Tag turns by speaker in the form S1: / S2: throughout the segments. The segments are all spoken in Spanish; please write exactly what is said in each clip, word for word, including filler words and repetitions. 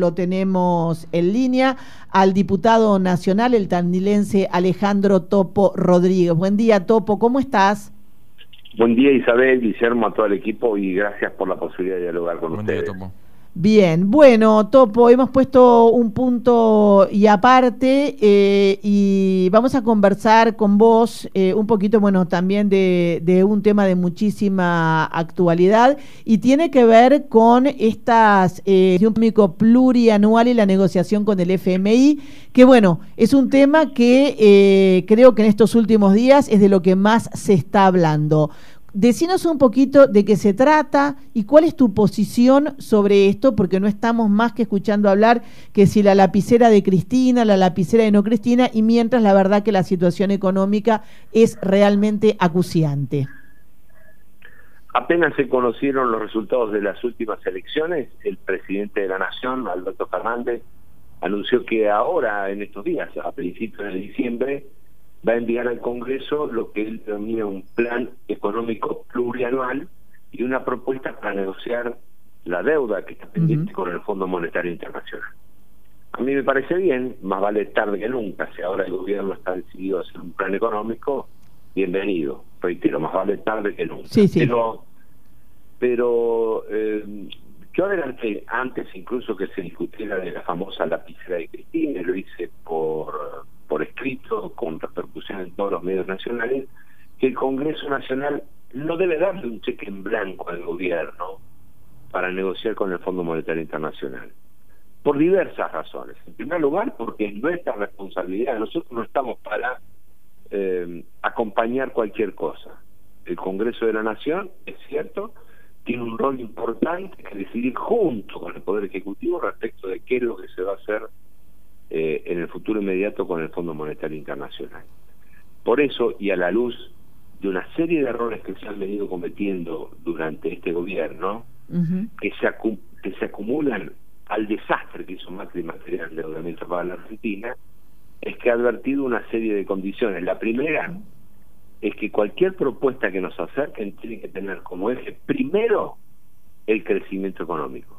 S1: Lo tenemos en línea al diputado nacional, el tandilense Alejandro Topo Rodríguez. Buen día, Topo, ¿cómo estás?
S2: Buen día, Isabel, Guillermo, a todo el equipo, y gracias por la posibilidad de dialogar con
S3: Buen
S2: ustedes.
S3: día, Topo.
S1: Bien, bueno, Topo, hemos puesto un punto y aparte eh, y vamos a conversar con vos eh, un poquito, bueno, también de, de un tema de muchísima actualidad y tiene que ver con estas eh, un económico plurianual y la negociación con el F M I, que bueno, es un tema que eh, creo que en estos últimos días es de lo que más se está hablando. Decinos un poquito de qué se trata y cuál es tu posición sobre esto, porque no estamos más que escuchando hablar que si la lapicera de Cristina, la lapicera de no Cristina, y mientras la verdad que la situación económica es realmente acuciante.
S2: Apenas se conocieron los resultados de las últimas elecciones, el presidente de la Nación, Alberto Fernández, anunció que ahora, en estos días, a principios de diciembre, va a enviar al Congreso lo que él denomina un plan económico plurianual y una propuesta para negociar la deuda que está pendiente uh-huh. con el Fondo Monetario Internacional. A mí me parece bien, más vale tarde que nunca. Si ahora el gobierno está decidido a hacer un plan económico, bienvenido. Reitero, más vale tarde que nunca.
S1: Sí, sí.
S2: Pero, pero eh, yo adelanté antes incluso que se discutiera de la famosa lapicera de Cristina, lo hice por... por escrito, con repercusión en todos los medios nacionales, que el Congreso Nacional no debe darle un cheque en blanco al gobierno para negociar con el Fondo Monetario Internacional. Por diversas razones. En primer lugar, porque es nuestra responsabilidad. Nosotros no estamos para eh, acompañar cualquier cosa. El Congreso de la Nación, es cierto, tiene un rol importante que decidir junto con el Poder Ejecutivo respecto de qué es lo que se va a hacer Eh, en el futuro inmediato con el Fondo Monetario Internacional. Por eso, y a la luz de una serie de errores que se han venido cometiendo durante este gobierno, uh-huh. que, se acu que se acumulan al desastre que hizo Macri en materia de endeudamiento para la Argentina, es que ha advertido una serie de condiciones. La primera es que cualquier propuesta que nos acerquen tiene que tener como eje primero el crecimiento económico.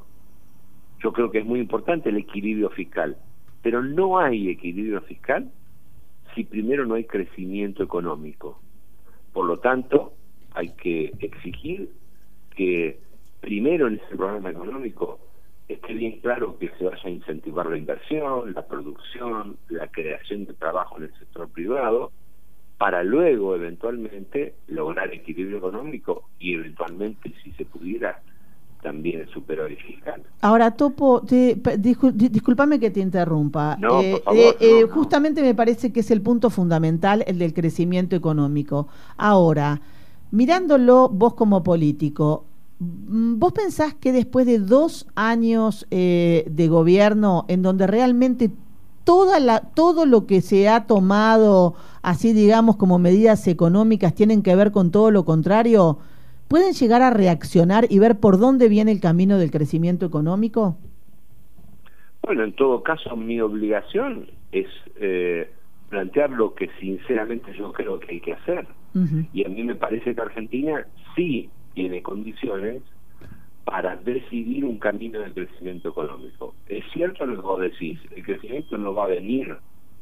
S2: Yo creo que es muy importante el equilibrio fiscal, pero no hay equilibrio fiscal si primero no hay crecimiento económico. Por lo tanto, hay que exigir que primero en ese programa económico esté bien claro que se vaya a incentivar la inversión, la producción, la creación de trabajo en el sector privado, para luego eventualmente lograr equilibrio económico y eventualmente, si se pudiera, también el superávit fiscal.
S1: Ahora, Topo, te, discul, discúlpame que te interrumpa.
S2: No,
S1: eh,
S2: por favor,
S1: eh,
S2: no,
S1: eh,
S2: no.
S1: Justamente me parece que es el punto fundamental, el del crecimiento económico. Ahora, mirándolo vos como político, ¿vos pensás que después de dos años eh, de gobierno en donde realmente toda la, todo lo que se ha tomado, así digamos, como medidas económicas tienen que ver con todo lo contrario, ¿pueden llegar a reaccionar y ver por dónde viene el camino del crecimiento económico?
S2: Bueno, en todo caso, mi obligación es eh, plantear lo que sinceramente yo creo que hay que hacer. Uh-huh. Y a mí me parece que Argentina sí tiene condiciones para decidir un camino de crecimiento económico. Es cierto lo que vos decís, el crecimiento no va a venir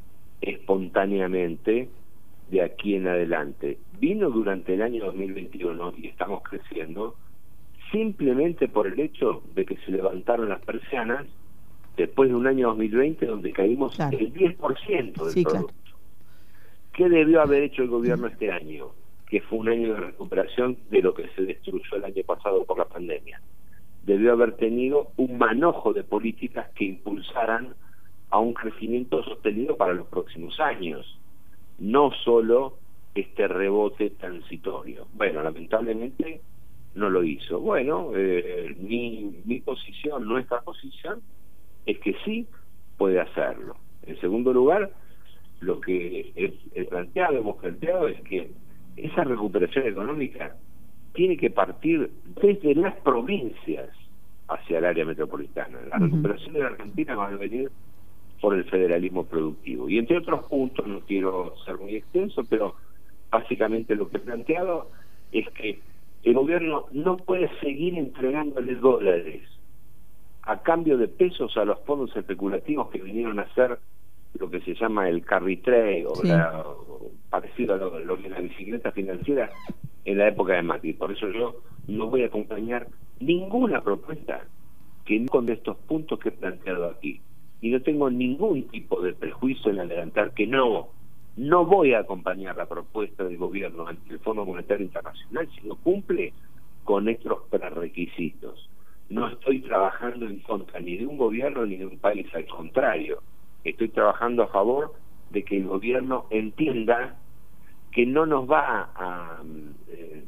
S2: espontáneamente de aquí en adelante. Vino durante el año dos mil veintiuno y estamos creciendo simplemente por el hecho de que se levantaron las persianas después de un año dos mil veinte donde caímos claro. el diez por ciento del sí, producto. Claro. ¿Qué debió haber hecho el gobierno este año? Que fue un año de recuperación de lo que se destruyó el año pasado por la pandemia. Debió haber tenido un manojo de políticas que impulsaran a un crecimiento sostenido para los próximos años, no solo este rebote transitorio. Bueno, lamentablemente no lo hizo. Bueno, eh, mi, mi posición, nuestra posición, es que sí puede hacerlo. En segundo lugar, lo que he, he planteado, hemos planteado es que esa recuperación económica tiene que partir desde las provincias hacia el área metropolitana. La uh-huh. recuperación de la Argentina va a venir por el federalismo productivo. Y entre otros puntos, no quiero ser muy extenso, pero básicamente lo que he planteado es que el gobierno no puede seguir entregándole dólares a cambio de pesos a los fondos especulativos que vinieron a hacer lo que se llama el carry trade, o,
S1: sí.
S2: la, o parecido a lo, lo que es la bicicleta financiera en la época de Macri. Por eso yo no voy a acompañar ninguna propuesta que no con estos puntos que he planteado aquí. Y no tengo ningún tipo de prejuicio en adelantar que no, no voy a acompañar la propuesta del gobierno ante el Fondo Monetario Internacional si no cumple con estos prerequisitos. No estoy trabajando en contra ni de un gobierno ni de un país, al contrario, estoy trabajando a favor de que el gobierno entienda que no nos va a, eh,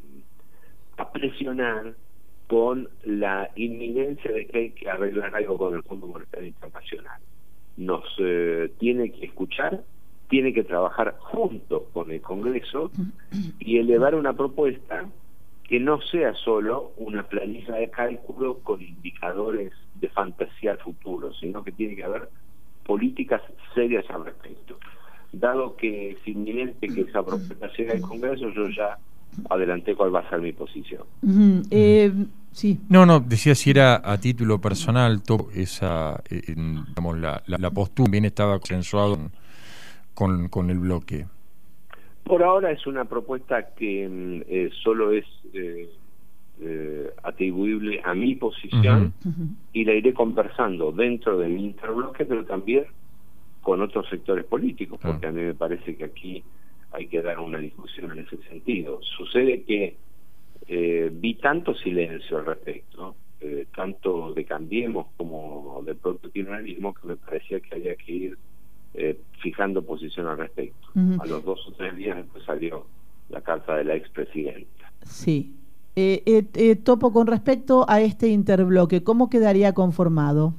S2: a presionar con la inminencia de que hay que arreglar algo con el Fondo Monetario Internacional. Nos eh, tiene que escuchar, tiene que trabajar junto con el Congreso y elevar una propuesta que no sea solo una planilla de cálculo con indicadores de fantasía al futuro, sino que tiene que haber políticas serias al respecto. Dado que es inminente que esa propuesta llegue al Congreso, yo ya adelanté cuál va a ser mi posición.
S1: Uh-huh. eh, sí.
S3: No, no, decía si era a título personal, todo esa, eh, digamos, la, la, la postura bien estaba consensuado con, con el bloque.
S2: Por ahora es una propuesta que eh, solo es eh, eh, atribuible a mi posición, uh-huh. y la iré conversando dentro de mi interbloque, pero también con otros sectores políticos, porque uh-huh. a mí me parece que aquí hay que dar una discusión en ese sentido. Sucede que eh, vi tanto silencio al respecto, eh, tanto de Cambiemos como del propio kirchnerismo, que me parecía que había que ir eh, fijando posición al respecto. Uh-huh. A los dos o tres días después salió la carta de la expresidenta.
S1: Sí. Eh, eh, eh, Topo, con respecto a este interbloque, ¿cómo quedaría conformado?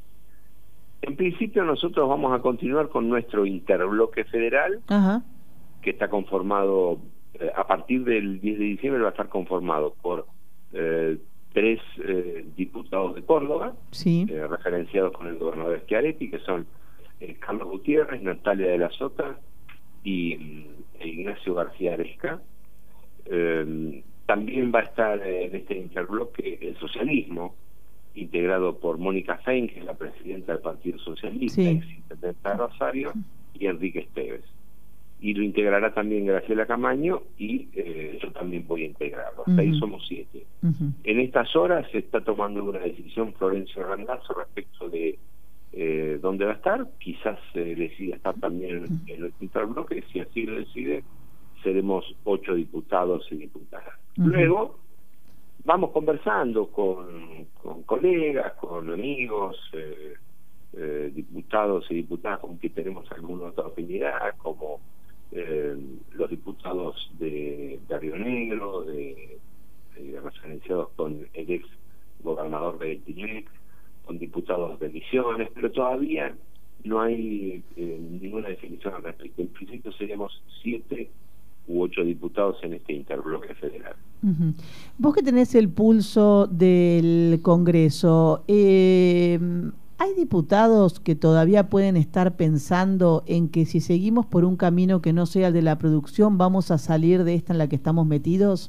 S2: En principio nosotros vamos a continuar con nuestro interbloque federal, uh-huh. que está conformado, eh, a partir del diez de diciembre va a estar conformado por eh, tres eh, diputados de Córdoba,
S1: sí.
S2: eh, referenciados con el gobernador Schiaretti, que son eh, Carlos Gutiérrez, Natalia de la Sota y eh, Ignacio García Aresca. Eh, también va a estar eh, en este interbloque el socialismo, integrado por Mónica Fein, que es la presidenta del Partido Socialista,
S1: sí.
S2: exintendente de Rosario, y Enrique Esteves. Y lo integrará también Graciela Camaño, y eh, yo también voy a integrarlo. Hasta uh-huh. ahí somos siete. Uh-huh. En estas horas se está tomando una decisión Florencio Randazzo respecto de eh, dónde va a estar. Quizás se eh, decida estar también uh-huh. en el interbloque. Si así lo decide, seremos ocho diputados y diputadas. Uh-huh. Luego vamos conversando con, con colegas, con amigos, eh, eh, diputados y diputadas con que tenemos alguna otra afinidad, como eh, los diputados de, de Río Negro, de, de referenciados con el ex gobernador de Tinec, con diputados de Misiones, pero todavía no hay eh, ninguna definición al respecto. En principio seríamos siete u ocho diputados en este interbloque federal.
S1: Uh-huh. Vos que tenés el pulso del Congreso, eh, ¿hay diputados que todavía pueden estar pensando en que si seguimos por un camino que no sea el de la producción, vamos a salir de esta en la que estamos metidos?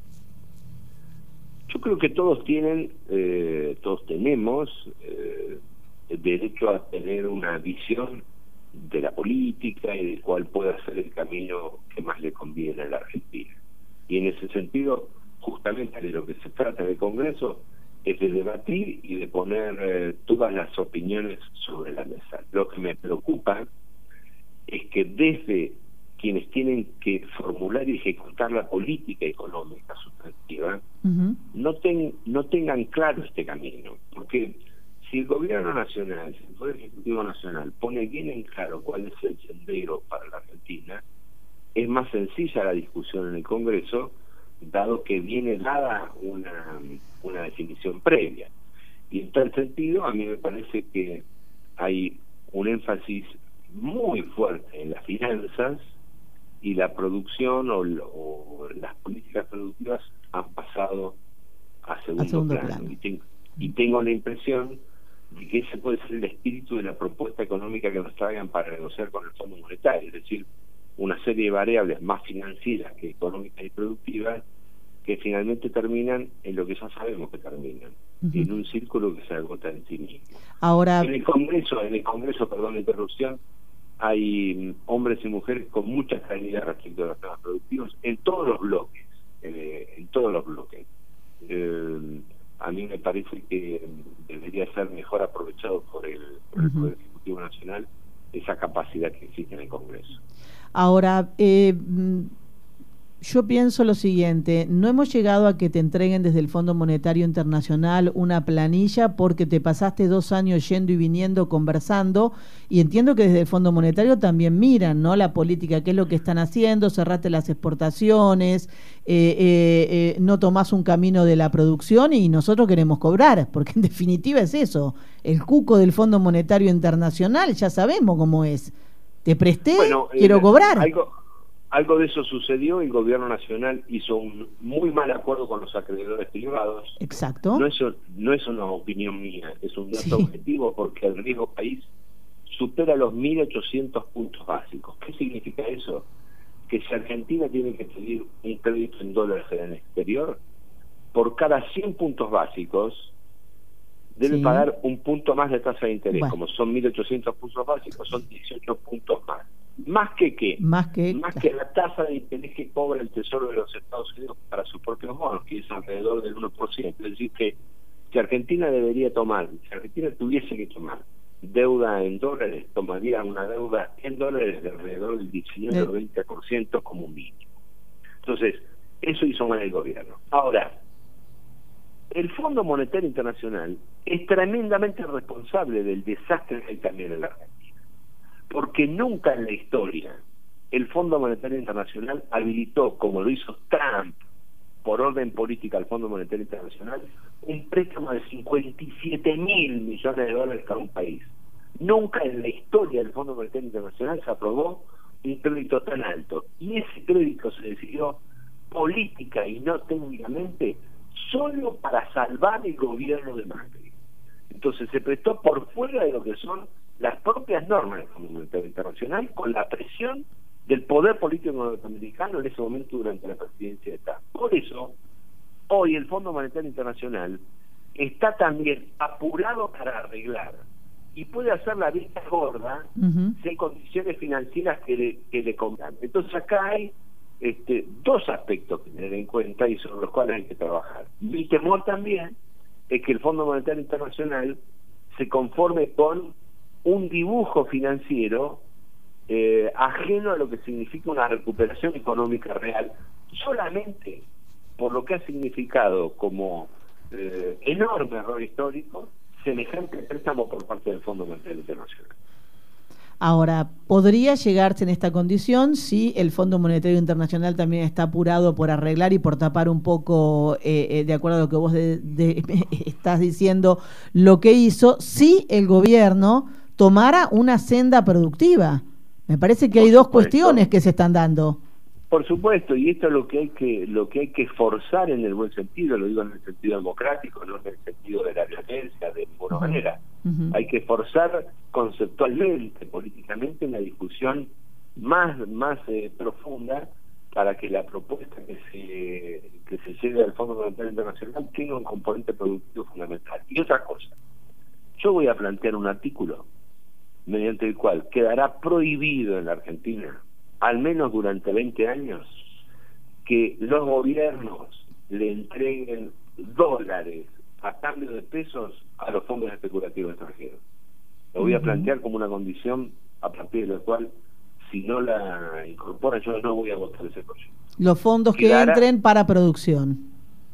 S2: Yo creo que todos tienen, eh, todos tenemos eh, el derecho a tener una visión de la política y de cuál pueda ser el camino que más le conviene a la Argentina. Y en ese sentido, justamente de lo que se trata en el Congreso es de debatir y de poner eh, todas las opiniones sobre la mesa. Lo que me preocupa es que desde quienes tienen que formular y ejecutar la política económica sustantiva uh-huh. no, ten, no tengan claro este camino, porque si el gobierno nacional, si el Poder Ejecutivo Nacional pone bien en claro cuál es el sendero para la Argentina, es más sencilla la discusión en el Congreso, dado que viene dada una, una definición previa. Y en tal sentido, a mí me parece que hay un énfasis muy fuerte en las finanzas y la producción o, o las políticas productivas han pasado a segundo, a segundo plano. plano. Y, tengo, y tengo la impresión de que ese puede ser el espíritu de la propuesta económica que nos traigan para negociar con el Fondo Monetario, es decir, una serie de variables más financieras que económicas y productivas que finalmente terminan en lo que ya sabemos que terminan, uh-huh. en un círculo que se agota en sí mismo.
S1: Ahora,
S2: en el Congreso, en el Congreso, perdón la interrupción, hay hombres y mujeres con mucha claridad respecto a los temas productivos en todos los bloques, eh, en todos los bloques. Eh, a mí me parece que debería ser mejor aprovechado por el, por el uh-huh. Poder Ejecutivo Nacional esa capacidad que existe en el Congreso.
S1: Ahora, eh, yo pienso lo siguiente, no hemos llegado a que te entreguen desde el Fondo Monetario Internacional una planilla porque te pasaste dos años yendo y viniendo conversando, y entiendo que desde el Fondo Monetario también miran, ¿no?, la política, qué es lo que están haciendo, cerraste las exportaciones, eh, eh, eh, no tomás un camino de la producción y nosotros queremos cobrar, porque en definitiva es eso, el cuco del Fondo Monetario Internacional, ya sabemos cómo es, te presté,
S2: bueno,
S1: quiero
S2: eh,
S1: cobrar.
S2: Algo... Algo de eso sucedió, el gobierno nacional hizo un muy mal acuerdo con los acreedores privados.
S1: Exacto.
S2: No es, no es una opinión mía, es un dato sí. objetivo, porque el riesgo país supera los mil ochocientos puntos básicos. ¿Qué significa eso? Que si Argentina tiene que pedir un crédito en dólares en el exterior, por cada cien puntos básicos debe sí. pagar un punto más de tasa de interés. Bueno. Como son mil ochocientos puntos básicos, son dieciocho puntos más. ¿Más que qué?
S1: Más que,
S2: más que la tasa de interés que cobra el Tesoro de los Estados Unidos para sus propios bonos, que es alrededor del uno por ciento. Es decir, que si Argentina debería tomar, si Argentina tuviese que tomar deuda en dólares, tomaría una deuda en dólares de alrededor del diecinueve o veinte por ciento como mínimo. Entonces, eso hizo mal el gobierno. Ahora, el Fondo Monetario Internacional es tremendamente responsable del desastre que hay también en la Argentina. Porque nunca en la historia el Fondo Monetario Internacional habilitó, como lo hizo Trump, por orden política al Fondo Monetario Internacional, un préstamo de cincuenta y siete mil millones de dólares para un país. Nunca en la historia del Fondo Monetario Internacional se aprobó un crédito tan alto. Y ese crédito se decidió política y no técnicamente solo para salvar el gobierno de Macri. Entonces se prestó por fuera de lo que son las propias normas del Fondo Monetario Internacional, con la presión del poder político norteamericano en ese momento durante la presidencia de Trump. Por eso, hoy el Fondo Monetario Internacional está también apurado para arreglar y puede hacer la vista gorda uh-huh. si hay condiciones financieras que le, que le convienen. Entonces acá hay este, dos aspectos que tener en cuenta y sobre los cuales hay que trabajar. Mi temor también es que el Fondo Monetario Internacional se conforme con un dibujo financiero eh, ajeno a lo que significa una recuperación económica real, solamente por lo que ha significado como eh, enorme error histórico semejante préstamo por parte del Fondo Monetario Internacional.
S1: Ahora, ¿podría llegarse en esta condición si el Fondo Monetario Internacional también está apurado por arreglar y por tapar un poco, eh, eh, de acuerdo a lo que vos de, de, estás diciendo, lo que hizo, si el gobierno tomara una senda productiva? Me parece que hay dos cuestiones que se están dando.
S2: Por supuesto, y esto es lo que hay que lo que hay que forzar en el buen sentido, lo digo en el sentido democrático, no en el sentido de la violencia, de ninguna uh-huh. manera. Uh-huh. Hay que forzar conceptualmente, políticamente, una discusión más más eh, profunda para que la propuesta que se que se lleve al Fondo Monetario Internacional tenga un componente productivo fundamental. Y otra cosa, yo voy a plantear un artículo mediante el cual quedará prohibido en la Argentina, al menos durante veinte años, que los gobiernos le entreguen dólares a cambio de pesos a los fondos especulativos extranjeros. Lo voy a plantear como una condición a partir de la cual, si no la incorporan, yo no voy a votar ese proyecto.
S1: Los fondos que Quedará, entren para producción.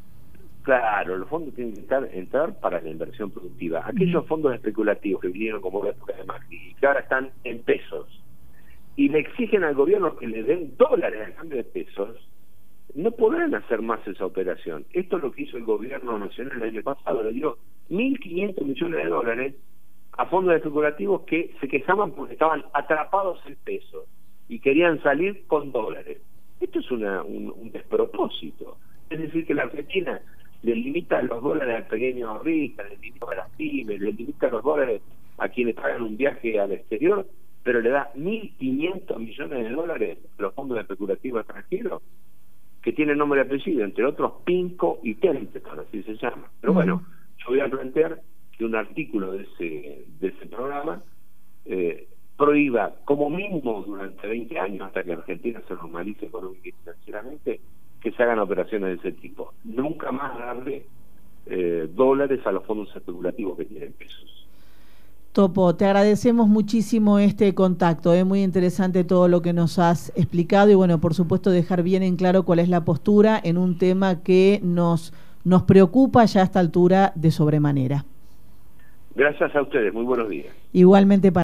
S2: Claro, los fondos tienen que estar, entrar para la inversión productiva. Aquellos uh-huh. fondos especulativos que vinieron como la época de Macri y que ahora están en pesos y le exigen al gobierno que le den dólares a cambio de pesos, no podrán hacer más esa operación. Esto es lo que hizo el gobierno nacional el año pasado, le dio mil quinientos millones de dólares a fondos especulativos que se quejaban porque estaban atrapados en pesos y querían salir con dólares. Esto es una, un, un despropósito. Es decir, que la Argentina le limita los dólares al pequeño ahorrista, le limita a las pymes, le limita los dólares a quienes pagan un viaje al exterior, pero le da mil quinientos millones de dólares a los fondos especulativos extranjeros. que tiene nombre y apellido, entre otros Pinco y Templeton, así se llama. Pero bueno, yo voy a plantear que un artículo de ese, de ese programa eh, prohíba como mínimo durante veinte años, hasta que Argentina se normalice económica y financieramente, que se hagan operaciones de ese tipo. Nunca más darle eh, dólares a los fondos especulativos que tienen pesos.
S1: Topo, te agradecemos muchísimo este contacto, es ¿eh? muy interesante todo lo que nos has explicado y bueno, por supuesto dejar bien en claro cuál es la postura en un tema que nos, nos preocupa ya a esta altura de sobremanera.
S2: Gracias a ustedes, muy buenos días.
S1: Igualmente para